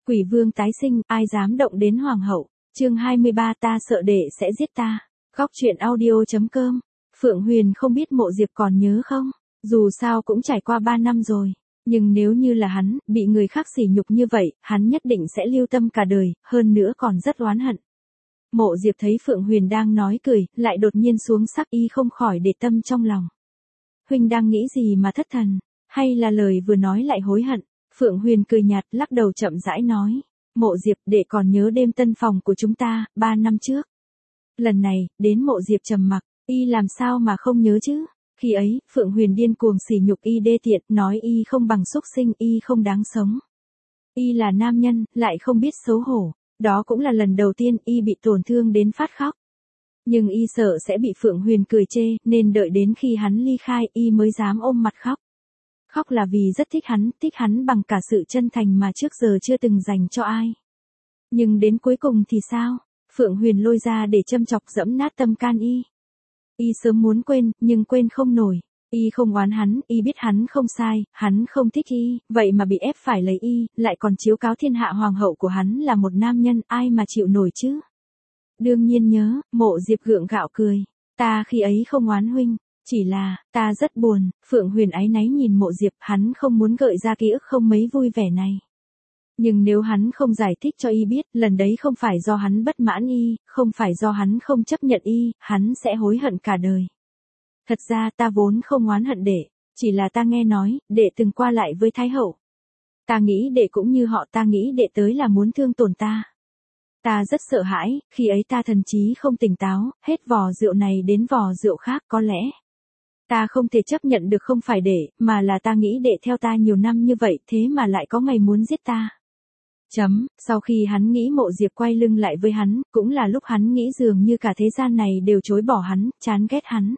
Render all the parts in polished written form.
Quỷ vương tái sinh, ai dám động đến hoàng hậu. Chương 23 ta sợ đệ sẽ giết ta. Góc truyện audio.com. Phượng Huyền không biết Mộ Diệp còn nhớ không? Dù sao cũng trải qua 3 năm rồi. Nhưng nếu như là hắn, bị người khác sỉ nhục như vậy, hắn nhất định sẽ lưu tâm cả đời, hơn nữa còn rất oán hận. Mộ Diệp thấy Phượng Huyền đang nói cười, lại đột nhiên xuống sắc, y không khỏi để tâm trong lòng. Huynh đang nghĩ gì mà thất thần, hay là lời vừa nói lại hối hận? Phượng Huyền cười nhạt, lắc đầu chậm rãi nói. Mộ Diệp, đệ còn nhớ đêm tân phòng của chúng ta, 3 năm trước. Lần này, đến Mộ Diệp trầm mặc, y làm sao mà không nhớ chứ? Khi ấy, Phượng Huyền điên cuồng sỉ nhục y đê tiện, nói y không bằng súc sinh, y không đáng sống. Y là nam nhân, lại không biết xấu hổ. Đó cũng là lần đầu tiên y bị tổn thương đến phát khóc. Nhưng y sợ sẽ bị Phượng Huyền cười chê, nên đợi đến khi hắn ly khai y mới dám ôm mặt khóc. Khóc là vì rất thích hắn bằng cả sự chân thành mà trước giờ chưa từng dành cho ai. Nhưng đến cuối cùng thì sao? Phượng Huyền lôi ra để châm chọc dẫm nát tâm can y. Y sớm muốn quên, nhưng quên không nổi. Y không oán hắn, y biết hắn không sai, hắn không thích y, vậy mà bị ép phải lấy y, lại còn chiếu cáo thiên hạ hoàng hậu của hắn là một nam nhân, ai mà chịu nổi chứ? Đương nhiên nhớ, Mộ Diệp gượng gạo cười. Ta khi ấy không oán huynh, chỉ là, ta rất buồn. Phượng Huyền áy náy nhìn Mộ Diệp, hắn không muốn gợi ra ký ức không mấy vui vẻ này. Nhưng nếu hắn không giải thích cho y biết, lần đấy không phải do hắn bất mãn y, không phải do hắn không chấp nhận y, hắn sẽ hối hận cả đời. Thật ra ta vốn không oán hận đệ, chỉ là ta nghe nói, đệ từng qua lại với Thái hậu. Ta nghĩ đệ cũng như họ, ta nghĩ đệ tới là muốn thương tổn ta. Ta rất sợ hãi, khi ấy ta thần trí không tỉnh táo, hết vò rượu này đến vò rượu khác, có lẽ. Ta không thể chấp nhận được không phải đệ, mà là ta nghĩ đệ theo ta nhiều năm như vậy, thế mà lại có ngày muốn giết ta. Sau khi hắn nghĩ Mộ Diệp quay lưng lại với hắn, cũng là lúc hắn nghĩ dường như cả thế gian này đều chối bỏ hắn, chán ghét hắn.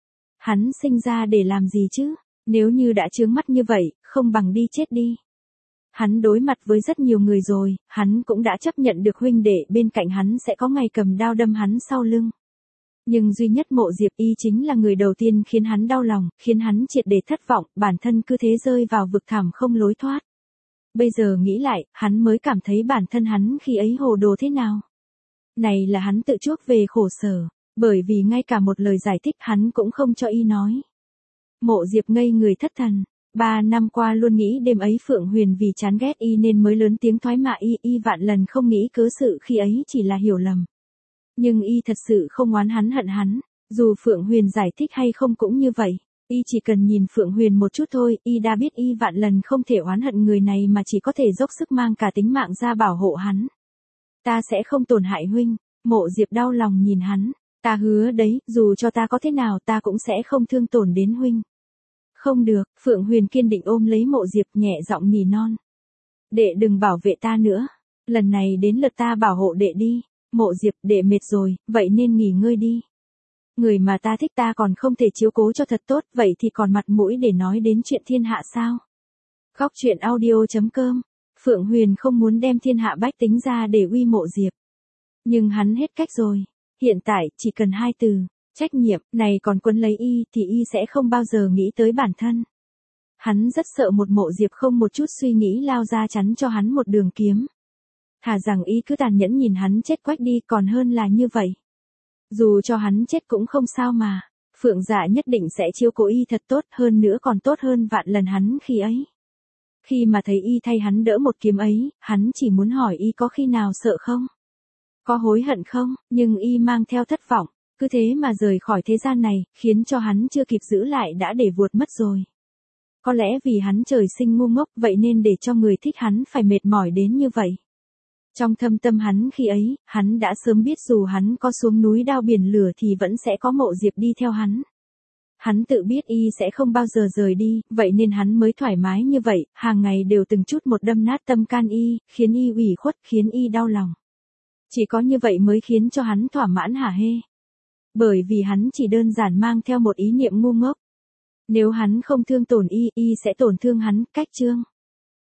Hắn sinh ra để làm gì chứ? Nếu như đã chướng mắt như vậy, không bằng đi chết đi. Hắn đối mặt với rất nhiều người rồi, hắn cũng đã chấp nhận được huynh đệ bên cạnh hắn sẽ có ngày cầm đao đâm hắn sau lưng. Nhưng duy nhất Mộ Diệp y chính là người đầu tiên khiến hắn đau lòng, khiến hắn triệt để thất vọng, bản thân cứ thế rơi vào vực thẳm không lối thoát. Bây giờ nghĩ lại, hắn mới cảm thấy bản thân hắn khi ấy hồ đồ thế nào. Này là hắn tự chuốc về khổ sở, bởi vì ngay cả một lời giải thích hắn cũng không cho y nói. Mộ Diệp ngây người thất thần, 3 năm qua luôn nghĩ đêm ấy Phượng Huyền vì chán ghét y nên mới lớn tiếng thoái mạ y vạn lần không nghĩ cớ sự khi ấy chỉ là hiểu lầm. Nhưng y thật sự không oán hắn hận hắn, dù Phượng Huyền giải thích hay không cũng như vậy. Y chỉ cần nhìn Phượng Huyền một chút thôi, y đã biết y vạn lần không thể oán hận người này mà chỉ có thể dốc sức mang cả tính mạng ra bảo hộ hắn. Ta sẽ không tổn hại huynh. Mộ Diệp đau lòng nhìn hắn. Ta hứa đấy, dù cho ta có thế nào ta cũng sẽ không thương tổn đến huynh. Không được, Phượng Huyền kiên định ôm lấy Mộ Diệp nhẹ giọng nỉ non. Đệ đừng bảo vệ ta nữa. Lần này đến lượt ta bảo hộ đệ đi. Mộ Diệp, đệ mệt rồi, vậy nên nghỉ ngơi đi. Người mà ta thích ta còn không thể chiếu cố cho thật tốt, vậy thì còn mặt mũi để nói đến chuyện thiên hạ sao? Góc truyện audio.com. Phượng Huyền không muốn đem thiên hạ bách tính ra để uy Mộ Diệp. Nhưng hắn hết cách rồi. Hiện tại, chỉ cần 2 từ, trách nhiệm, này còn quấn lấy y, thì y sẽ không bao giờ nghĩ tới bản thân. Hắn rất sợ một Mộ Diệp không một chút suy nghĩ lao ra chắn cho hắn một đường kiếm. Thà rằng y cứ tàn nhẫn nhìn hắn chết quách đi còn hơn là như vậy. Dù cho hắn chết cũng không sao mà, Phượng Dạ nhất định sẽ chiếu cố y thật tốt, hơn nữa còn tốt hơn vạn lần hắn khi ấy. Khi mà thấy y thay hắn đỡ một kiếm ấy, hắn chỉ muốn hỏi y có khi nào sợ không? Có hối hận không? Nhưng y mang theo thất vọng, cứ thế mà rời khỏi thế gian này, khiến cho hắn chưa kịp giữ lại đã để vuột mất rồi. Có lẽ vì hắn trời sinh ngu ngốc vậy nên để cho người thích hắn phải mệt mỏi đến như vậy. Trong thâm tâm hắn khi ấy, hắn đã sớm biết dù hắn có xuống núi đao biển lửa thì vẫn sẽ có Mộ Diệp đi theo hắn. Hắn tự biết y sẽ không bao giờ rời đi, vậy nên hắn mới thoải mái như vậy, hàng ngày đều từng chút một đâm nát tâm can y, khiến y ủy khuất, khiến y đau lòng. Chỉ có như vậy mới khiến cho hắn thỏa mãn hả hê. Bởi vì hắn chỉ đơn giản mang theo một ý niệm ngu ngốc. Nếu hắn không thương tổn y sẽ tổn thương hắn, cách chương.